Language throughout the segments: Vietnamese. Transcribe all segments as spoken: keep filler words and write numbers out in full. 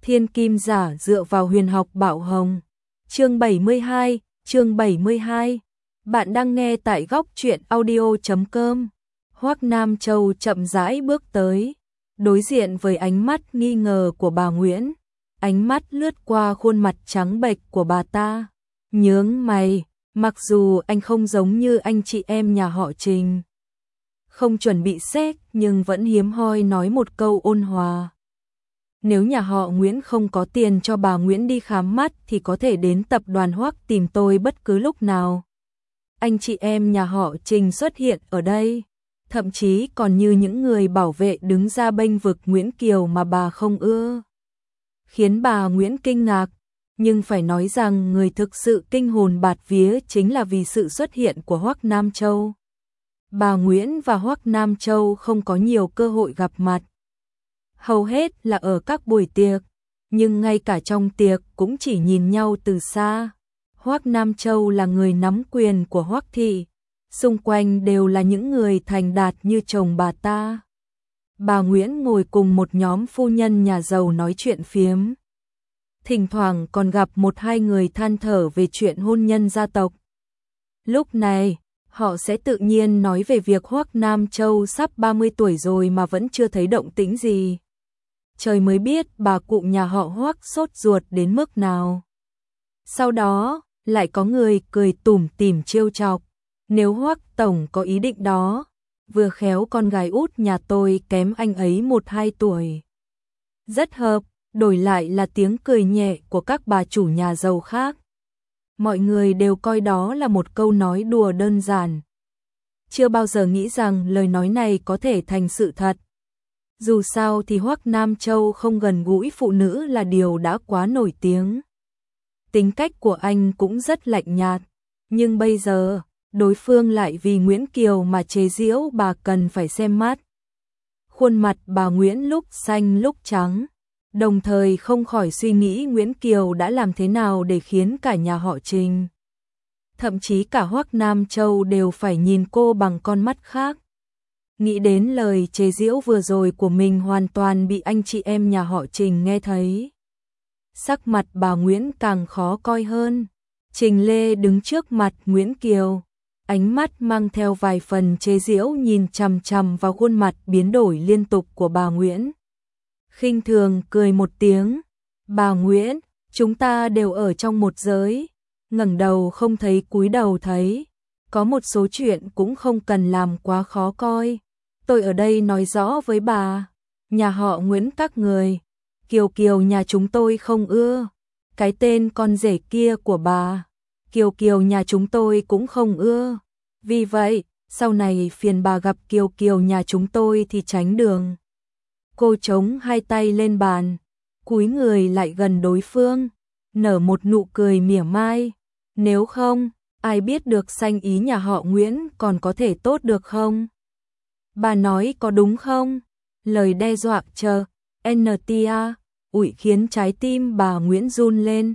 Thiên kim giả dựa vào huyền học bảo hồng. Chương bảy mươi hai, chương bảy mươi hai. Bạn đang nghe tại góc truyện audio chấm com. Hoắc Nam Châu chậm rãi bước tới, đối diện với ánh mắt nghi ngờ của bà Nguyễn, ánh mắt lướt qua khuôn mặt trắng bệch của bà ta, nhướng mày, mặc dù anh không giống như anh chị em nhà họ Trình, không chuẩn bị xét nhưng vẫn hiếm hoi nói một câu ôn hòa. Nếu nhà họ Nguyễn không có tiền cho bà Nguyễn đi khám mắt thì có thể đến tập đoàn Hoắc tìm tôi bất cứ lúc nào. Anh chị em nhà họ Trình xuất hiện ở đây, thậm chí còn như những người bảo vệ đứng ra bênh vực Nguyễn Kiều mà bà không ưa, khiến bà Nguyễn kinh ngạc, nhưng phải nói rằng người thực sự kinh hồn bạt vía chính là vì sự xuất hiện của Hoắc Nam Châu. Bà Nguyễn và Hoắc Nam Châu không có nhiều cơ hội gặp mặt, hầu hết là ở các buổi tiệc, nhưng ngay cả trong tiệc cũng chỉ nhìn nhau từ xa. Hoắc Nam Châu là người nắm quyền của Hoắc thị, xung quanh đều là những người thành đạt như chồng bà ta. Bà Nguyễn ngồi cùng một nhóm phu nhân nhà giàu nói chuyện phiếm, thỉnh thoảng còn gặp một hai người than thở về chuyện hôn nhân gia tộc. Lúc này, họ sẽ tự nhiên nói về việc Hoắc Nam Châu sắp ba mươi tuổi rồi mà vẫn chưa thấy động tĩnh gì. Trời mới biết bà cụ nhà họ Hoắc sốt ruột đến mức nào. Sau đó, lại có người cười tủm tỉm trêu chọc, nếu Hoắc tổng có ý định đó, vừa khéo con gái út nhà tôi kém anh ấy một hai tuổi. Rất hợp, đổi lại là tiếng cười nhẹ của các bà chủ nhà giàu khác. Mọi người đều coi đó là một câu nói đùa đơn giản. Chưa bao giờ nghĩ rằng lời nói này có thể thành sự thật. Dù sao thì Hoắc Nam Châu không gần gũi phụ nữ là điều đã quá nổi tiếng. Tính cách của anh cũng rất lạnh nhạt, nhưng bây giờ, đối phương lại vì Nguyễn Kiều mà chế giễu bà cần phải xem mắt. Khuôn mặt bà Nguyễn lúc xanh lúc trắng, đồng thời không khỏi suy nghĩ Nguyễn Kiều đã làm thế nào để khiến cả nhà họ Trình, thậm chí cả Hoắc Nam Châu đều phải nhìn cô bằng con mắt khác. Nghĩ đến lời chế giễu vừa rồi của mình hoàn toàn bị anh chị em nhà họ Trình nghe thấy, sắc mặt bà Nguyễn càng khó coi hơn. Trình Lê đứng trước mặt Nguyễn Kiều, ánh mắt mang theo vài phần chế giễu nhìn chằm chằm vào khuôn mặt biến đổi liên tục của bà Nguyễn. Khinh thường cười một tiếng, bà Nguyễn, chúng ta đều ở trong một giới, ngẩng đầu không thấy cúi đầu thấy, có một số chuyện cũng không cần làm quá khó coi. Tôi ở đây nói rõ với bà, nhà họ Nguyễn các người, Kiều Kiều nhà chúng tôi không ưa, cái tên con rể kia của bà, Kiều Kiều nhà chúng tôi cũng không ưa. Vì vậy, sau này phiền bà gặp Kiều Kiều nhà chúng tôi thì tránh đường. Cô chống hai tay lên bàn, cúi người lại gần đối phương, nở một nụ cười mỉa mai. Nếu không, ai biết được sanh ý nhà họ Nguyễn còn có thể tốt được không? Bà nói có đúng không? Lời đe dọa chờ, en tê a, ủi khiến trái tim bà Nguyễn run lên.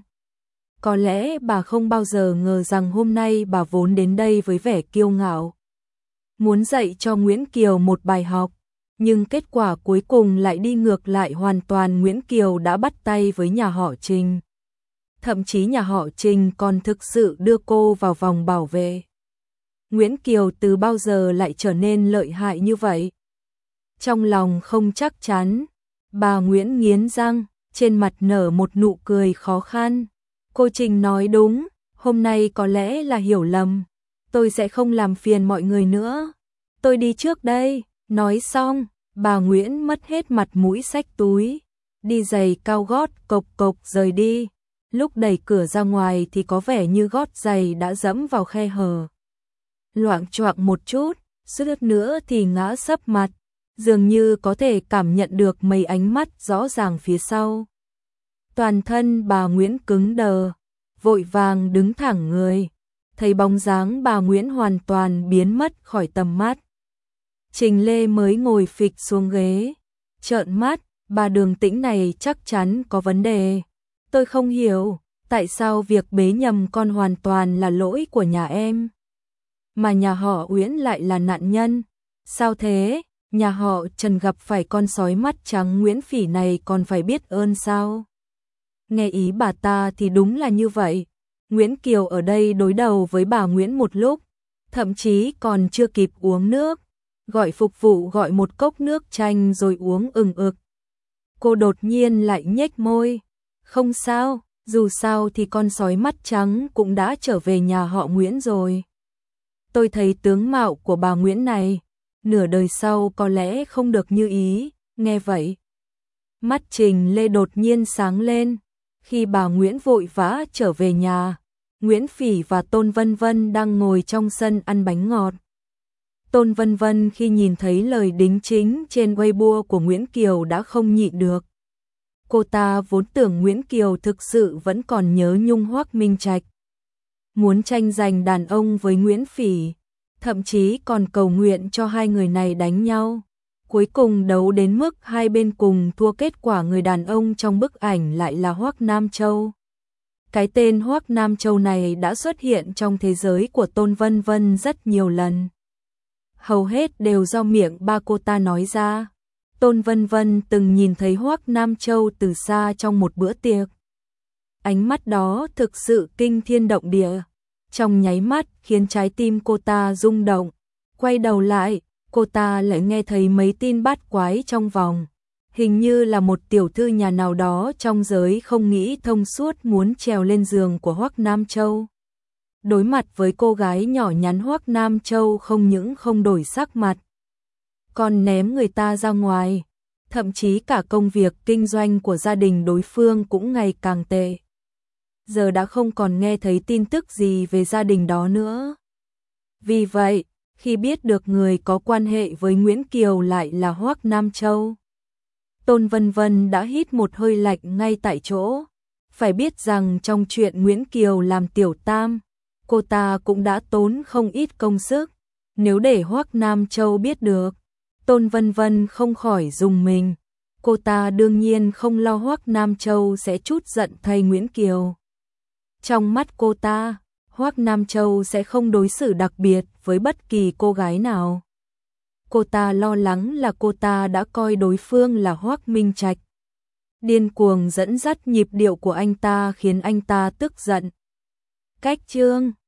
Có lẽ bà không bao giờ ngờ rằng hôm nay bà vốn đến đây với vẻ kiêu ngạo, muốn dạy cho Nguyễn Kiều một bài học, nhưng kết quả cuối cùng lại đi ngược lại hoàn toàn. Nguyễn Kiều đã bắt tay với nhà họ Trình, thậm chí nhà họ Trình còn thực sự đưa cô vào vòng bảo vệ. Nguyễn Kiều từ bao giờ lại trở nên lợi hại như vậy? Trong lòng không chắc chắn, bà Nguyễn nghiến răng, trên mặt nở một nụ cười khó khăn. Cô Trình nói đúng, hôm nay có lẽ là hiểu lầm, tôi sẽ không làm phiền mọi người nữa. Tôi đi trước đây. Nói xong, bà Nguyễn mất hết mặt mũi xách túi, đi giày cao gót cộc cộc rời đi. Lúc đẩy cửa ra ngoài thì có vẻ như gót giày đã dẫm vào khe hở, loạng choạng một chút, suýt nữa thì ngã sấp mặt, dường như có thể cảm nhận được mấy ánh mắt rõ ràng phía sau. Toàn thân bà Nguyễn cứng đờ, vội vàng đứng thẳng người, thấy bóng dáng bà Nguyễn hoàn toàn biến mất khỏi tầm mắt. Trình Lê mới ngồi phịch xuống ghế, trợn mắt, bà Đường Tĩnh này chắc chắn có vấn đề. Tôi không hiểu, tại sao việc bế nhầm con hoàn toàn là lỗi của nhà em, mà nhà họ Uyển lại là nạn nhân. Sao thế? Nhà họ Trần gặp phải con sói mắt trắng Nguyễn Phỉ này còn phải biết ơn sao? Nghe ý bà ta thì đúng là như vậy. Nguyễn Kiều ở đây đối đầu với bà Nguyễn một lúc, thậm chí còn chưa kịp uống nước, gọi phục vụ gọi một cốc nước chanh rồi uống ừng ực. Cô đột nhiên lại nhếch môi, không sao, dù sao thì con sói mắt trắng cũng đã trở về nhà họ Nguyễn rồi. Tôi thấy tướng mạo của bà Nguyễn này, nửa đời sau có lẽ không được như ý, nghe vậy. Mắt Trình Lê đột nhiên sáng lên, khi bà Nguyễn vội vã trở về nhà, Nguyễn Phỉ và Tôn Vân Vân đang ngồi trong sân ăn bánh ngọt. Tôn Vân Vân khi nhìn thấy lời đính chính trên Weibo của Nguyễn Kiều đã không nhịn được. Cô ta vốn tưởng Nguyễn Kiều thực sự vẫn còn nhớ nhung Hoắc Minh Trạch, muốn tranh giành đàn ông với Nguyễn Phỉ, thậm chí còn cầu nguyện cho hai người này đánh nhau. Cuối cùng đấu đến mức hai bên cùng thua, kết quả người đàn ông trong bức ảnh lại là Hoắc Nam Châu. Cái tên Hoắc Nam Châu này đã xuất hiện trong thế giới của Tôn Vân Vân rất nhiều lần. Hầu hết đều do miệng ba cô ta nói ra. Tôn Vân Vân từng nhìn thấy Hoắc Nam Châu từ xa trong một bữa tiệc. Ánh mắt đó thực sự kinh thiên động địa, trong nháy mắt khiến trái tim cô ta rung động. Quay đầu lại, cô ta lại nghe thấy mấy tin bát quái trong vòng. Hình như là một tiểu thư nhà nào đó trong giới không nghĩ thông suốt muốn trèo lên giường của Hoắc Nam Châu. Đối mặt với cô gái nhỏ nhắn, Hoắc Nam Châu không những không đổi sắc mặt, còn ném người ta ra ngoài. Thậm chí cả công việc kinh doanh của gia đình đối phương cũng ngày càng tệ. Giờ đã không còn nghe thấy tin tức gì về gia đình đó nữa. Vì vậy, khi biết được người có quan hệ với Nguyễn Kiều lại là Hoắc Nam Châu, Tôn Vân Vân đã hít một hơi lạnh ngay tại chỗ. Phải biết rằng trong chuyện Nguyễn Kiều làm tiểu tam, cô ta cũng đã tốn không ít công sức. Nếu để Hoắc Nam Châu biết được, Tôn Vân Vân không khỏi rùng mình. Cô ta đương nhiên không lo Hoắc Nam Châu sẽ trút giận thay Nguyễn Kiều. Trong mắt cô ta, Hoắc Nam Châu sẽ không đối xử đặc biệt với bất kỳ cô gái nào. Cô ta lo lắng là cô ta đã coi đối phương là Hoắc Minh Trạch. Điên cuồng dẫn dắt nhịp điệu của anh ta khiến anh ta tức giận. Cách chương